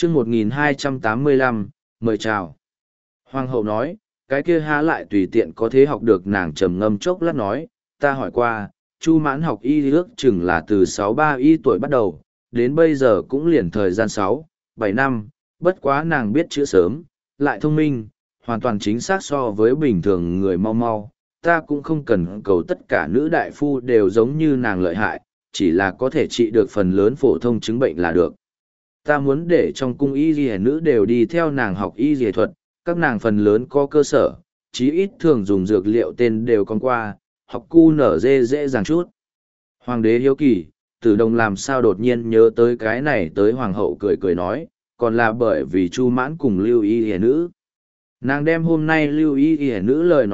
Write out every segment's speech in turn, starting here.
chương 1285, mời chào. Hoàng hậu nói, cái kia há lại tùy tiện có thể học được. Nàng trầm ngâm chốc lát nói, ta hỏi qua, Chu Mãn học y ước chừng là từ 6-3 y tuổi bắt đầu, đến bây giờ cũng liền thời gian 6-7 năm, bất quá nàng biết chữ sớm, lại thông minh, hoàn toàn chính xác so với bình thường người mau mau. Ta cũng không cần cầu tất cả nữ đại phu đều giống như nàng lợi hại, chỉ là có thể trị được phần lớn phổ thông chứng bệnh là được. Ta muốn để trong cung y y nữ đều đi theo nàng học y y thuật, các nàng phần lớn có cơ sở, chí ít thường dùng dược liệu tên đều con qua, học cu nở dễ dàng chút. Hoàng đế hiếu kỳ, Tử Đồng làm sao đột nhiên nhớ tới cái này, tới hoàng hậu cười cười nói, còn là bởi vì Chu Mãn cùng Lưu Y Y nữ. Nàng đem hôm nay Lưu Y Y nữ lời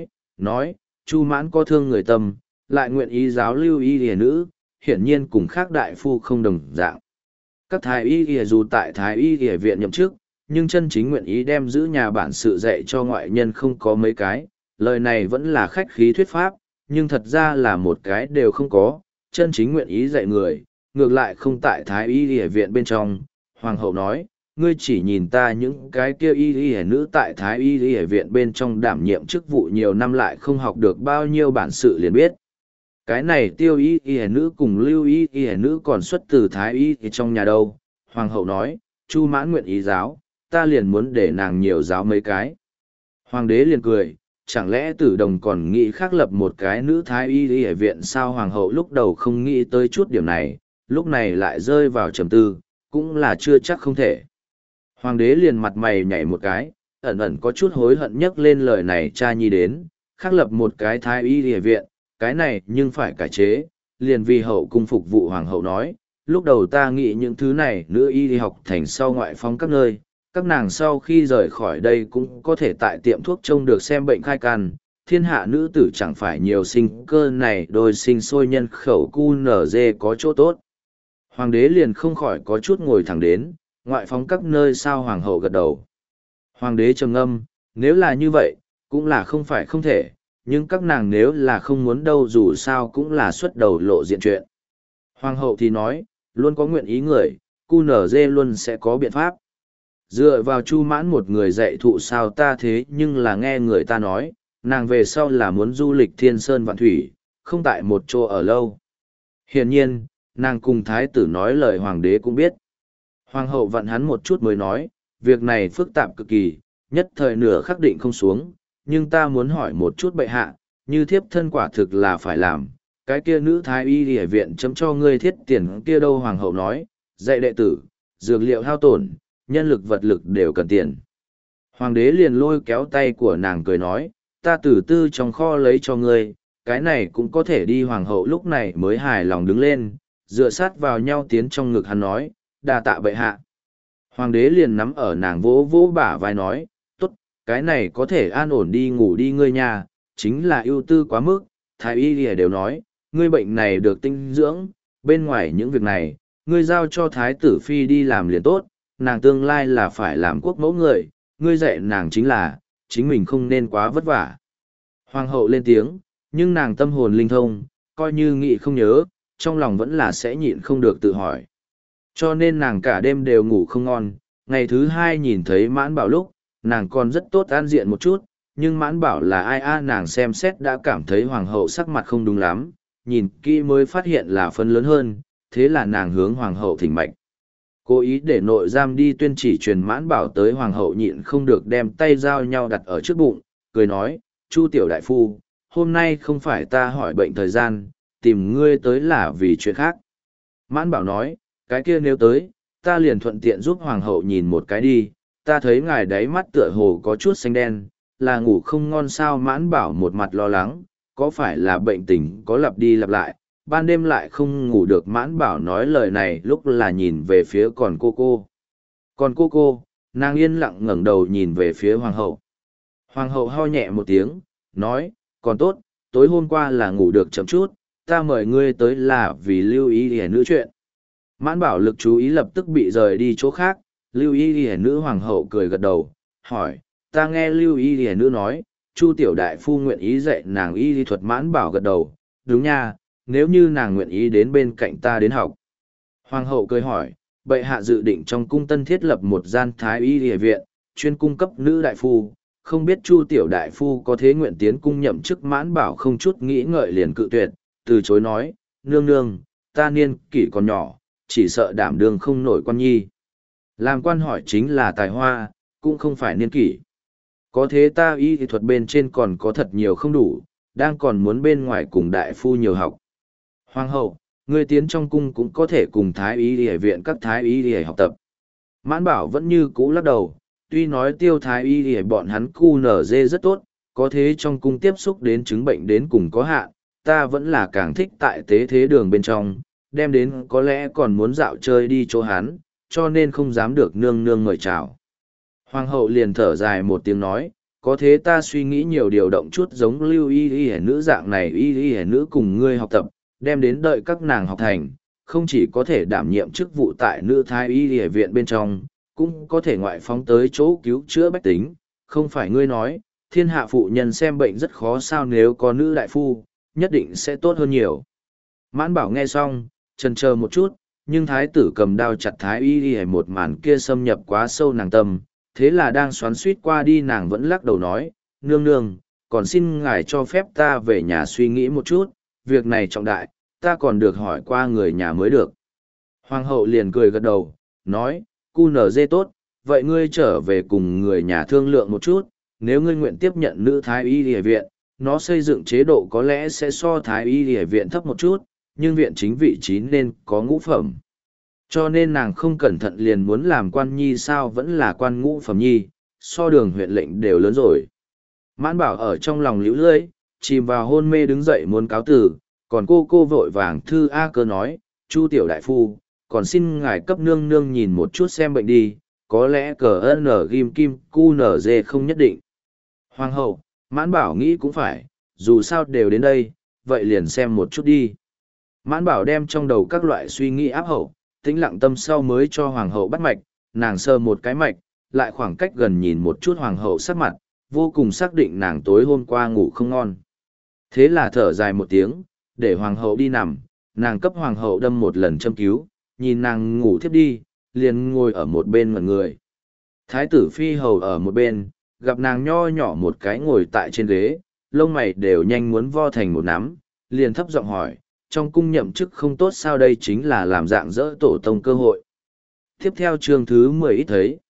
nói, Chu Mãn có thương người tâm, lại nguyện ý giáo Lưu Y Y nữ, hiển nhiên cùng khác đại phu không đồng dạng. Các thái y y dù tại thái y y viện nhậm chức, nhưng chân chính nguyện ý đem giữ nhà bản sự dạy cho ngoại nhân không có mấy cái, lời này vẫn là khách khí thuyết pháp, nhưng thật ra là một cái đều không có, chân chính nguyện ý dạy người, ngược lại không tại thái y y viện bên trong. Hoàng hậu nói, ngươi chỉ nhìn ta những cái kia y y nữ tại thái y y viện bên trong đảm nhiệm chức vụ nhiều năm lại không học được bao nhiêu bản sự liền biết. Cái này Tiêu y y nữ cùng Lưu y y nữ còn xuất từ thái y trong nhà đâu. Hoàng hậu nói, Chu Mãn nguyện ý giáo, ta liền muốn để nàng nhiều giáo mấy cái. Hoàng đế liền cười, chẳng lẽ Tử Đồng còn nghĩ khác lập một cái nữ thái y y viện sao? Hoàng hậu lúc đầu không nghĩ tới chút điểm này, lúc này lại rơi vào trầm tư, cũng là chưa chắc không thể. Hoàng đế liền mặt mày nhảy một cái, ẩn ẩn có chút hối hận nhắc lên lời này cha nhi đến, khác lập một cái thái y y viện, cái này nhưng phải cải chế, liền vì hậu cung phục vụ. Hoàng hậu nói, lúc đầu ta nghĩ những thứ này nữ y đi học thành sau ngoại phóng các nơi, các nàng sau khi rời khỏi đây cũng có thể tại tiệm thuốc trông được xem bệnh khai căn, thiên hạ nữ tử chẳng phải nhiều sinh cơ này đôi sinh sôi nhân khẩu cu nở dê có chỗ tốt. Hoàng đế liền không khỏi có chút ngồi thẳng đến, ngoại phóng các nơi sao? Hoàng hậu gật đầu. Hoàng đế trầm ngâm, nếu là như vậy, cũng là không phải không thể, nhưng các nàng nếu là không muốn đâu dù sao cũng là xuất đầu lộ diện chuyện. Hoàng hậu thì nói, luôn có nguyện ý người, cu nở dê luôn sẽ có biện pháp. Dựa vào Chu Mãn một người dạy thụ sao? Ta thế nhưng là nghe người ta nói, nàng về sau là muốn du lịch thiên sơn vạn thủy, không tại một chỗ ở lâu. Hiển nhiên, nàng cùng thái tử nói lời hoàng đế cũng biết. Hoàng hậu vặn hắn một chút mới nói, việc này phức tạp cực kỳ, nhất thời nửa khắc định không xuống, nhưng ta muốn hỏi một chút bệ hạ, như thiếp thân quả thực là phải làm, cái kia nữ thái y y viện chấm cho ngươi thiết tiền kia đâu? Hoàng hậu nói, dạy đệ tử, dược liệu hao tổn, nhân lực vật lực đều cần tiền. Hoàng đế liền lôi kéo tay của nàng cười nói, ta từ tư trong kho lấy cho ngươi, cái này cũng có thể đi. Hoàng hậu lúc này mới hài lòng đứng lên, dựa sát vào nhau tiến trong ngực hắn nói, đa tạ bệ hạ. Hoàng đế liền nắm ở nàng vỗ vỗ bả vai nói, tốt, cái này có thể an ổn đi ngủ đi ngươi nha, chính là ưu tư quá mức, thái y lìa đều nói, ngươi bệnh này được tinh dưỡng, bên ngoài những việc này, ngươi giao cho thái tử phi đi làm liền tốt, nàng tương lai là phải làm quốc mẫu người, ngươi dạy nàng chính là, chính mình không nên quá vất vả. Hoàng hậu lên tiếng, nhưng nàng tâm hồn linh thông, coi như nghĩ không nhớ, trong lòng vẫn là sẽ nhịn không được tự hỏi. Cho nên nàng cả đêm đều ngủ không ngon, ngày thứ hai nhìn thấy Mãn Bảo lúc, nàng còn rất tốt an diện một chút, nhưng Mãn Bảo là ai a? Nàng xem xét đã cảm thấy hoàng hậu sắc mặt không đúng lắm, nhìn kỹ mới phát hiện là phân lớn hơn, thế là nàng hướng hoàng hậu thỉnh mệnh. Cố ý để nội giam đi tuyên chỉ truyền Mãn Bảo tới. Hoàng hậu nhịn không được đem tay giao nhau đặt ở trước bụng, cười nói, Chu tiểu đại phu, hôm nay không phải ta hỏi bệnh thời gian, tìm ngươi tới là vì chuyện khác. Mãn Bảo nói, cái kia nếu tới, ta liền thuận tiện giúp hoàng hậu nhìn một cái đi, ta thấy ngài đáy mắt tựa hồ có chút xanh đen, là ngủ không ngon sao? Mãn Bảo một mặt lo lắng, có phải là bệnh tình có lặp đi lặp lại, ban đêm lại không ngủ được? Mãn Bảo nói lời này lúc là nhìn về phía còn cô. Còn cô, nàng yên lặng ngẩng đầu nhìn về phía hoàng hậu. Hoàng hậu ho nhẹ một tiếng, nói, còn tốt, tối hôm qua là ngủ được chậm chút, ta mời ngươi tới là vì Lưu ý hề nữ chuyện. Mãn Bảo lực chú ý lập tức bị rời đi chỗ khác, Lưu ý hề nữ. Hoàng hậu cười gật đầu, hỏi, ta nghe Lưu ý hề nữ nói, Chu tiểu đại phu nguyện ý dạy nàng y lý thuật. Mãn Bảo gật đầu, đúng nha, nếu như nàng nguyện ý đến bên cạnh ta đến học. Hoàng hậu cười hỏi, bệ hạ dự định trong cung tân thiết lập một gian thái y y viện, chuyên cung cấp nữ đại phu, không biết Chu tiểu đại phu có thế nguyện tiến cung nhậm chức. Mãn Bảo không chút nghĩ ngợi liền cự tuyệt, từ chối nói, nương nương, ta niên kỷ còn nhỏ, chỉ sợ đảm đương không nổi quan nhi. Làm quan hỏi chính là tài hoa, cũng không phải niên kỷ. Có thế ta y thuật bên trên còn có thật nhiều không đủ, đang còn muốn bên ngoài cùng đại phu nhiều học. Hoàng hậu, người tiến trong cung cũng có thể cùng thái y y viện các thái y y học tập. Mãn Bảo vẫn như cũ lắc đầu, tuy nói tiêu thái y y bọn hắn cu nở dê rất tốt, có thế trong cung tiếp xúc đến chứng bệnh đến cùng có hạn, ta vẫn là càng thích tại tế thế đường bên trong, đem đến có lẽ còn muốn dạo chơi đi chỗ hắn, cho nên không dám được nương nương mời chào. Hoàng hậu liền thở dài một tiếng nói, có thế ta suy nghĩ nhiều điều động chút giống lưu y y nữ dạng này y y nữ cùng ngươi học tập, đem đến đợi các nàng học thành, không chỉ có thể đảm nhiệm chức vụ tại nữ thái y y viện bên trong, cũng có thể ngoại phóng tới chỗ cứu chữa bách tính, không phải ngươi nói, thiên hạ phụ nhân xem bệnh rất khó sao, nếu có nữ đại phu, nhất định sẽ tốt hơn nhiều. Mãn Bảo nghe xong, chần chờ một chút, nhưng thái tử cầm đao chặt thái y y một màn kia xâm nhập quá sâu nàng tâm, thế là đang xoắn suýt qua đi nàng vẫn lắc đầu nói, nương nương, còn xin ngài cho phép ta về nhà suy nghĩ một chút, việc này trọng đại, ta còn được hỏi qua người nhà mới được. Hoàng hậu liền cười gật đầu, nói, cu nở dê tốt, vậy ngươi trở về cùng người nhà thương lượng một chút, nếu ngươi nguyện tiếp nhận nữ thái y y viện, nó xây dựng chế độ có lẽ sẽ so thái y y viện thấp một chút, nhưng viện chính vị trí nên có ngũ phẩm. Cho nên nàng không cẩn thận liền muốn làm quan nhi sao vẫn là quan ngũ phẩm nhi, so đường huyện lệnh đều lớn rồi. Mãn Bảo ở trong lòng liễu lưỡi, chìm vào hôn mê đứng dậy muốn cáo tử, còn cô vội vàng thư A Cơ nói, Chu tiểu đại phu, còn xin ngài cấp nương nương nhìn một chút xem bệnh đi, có lẽ cờ n ghim kim cu nở dê không nhất định. Hoàng hậu, Mãn Bảo nghĩ cũng phải, dù sao đều đến đây, vậy liền xem một chút đi. Mãn Bảo đem trong đầu các loại suy nghĩ áp hậu, tĩnh lặng tâm sau mới cho hoàng hậu bắt mạch, nàng sơ một cái mạch, lại khoảng cách gần nhìn một chút hoàng hậu sắc mặt, vô cùng xác định nàng tối hôm qua ngủ không ngon. Thế là thở dài một tiếng, để hoàng hậu đi nằm, nàng cấp hoàng hậu đâm một lần châm cứu, nhìn nàng ngủ thiếp đi, liền ngồi ở một bên ngẩn người. Thái tử phi hầu ở một bên, gặp nàng nho nhỏ một cái ngồi tại trên ghế, lông mày đều nhanh muốn vo thành một nắm, liền thấp giọng hỏi, trong cung nhậm chức không tốt sao, đây chính là làm dạng dỡ tổ tông cơ hội. Tiếp theo chương thứ 10 ít thấy.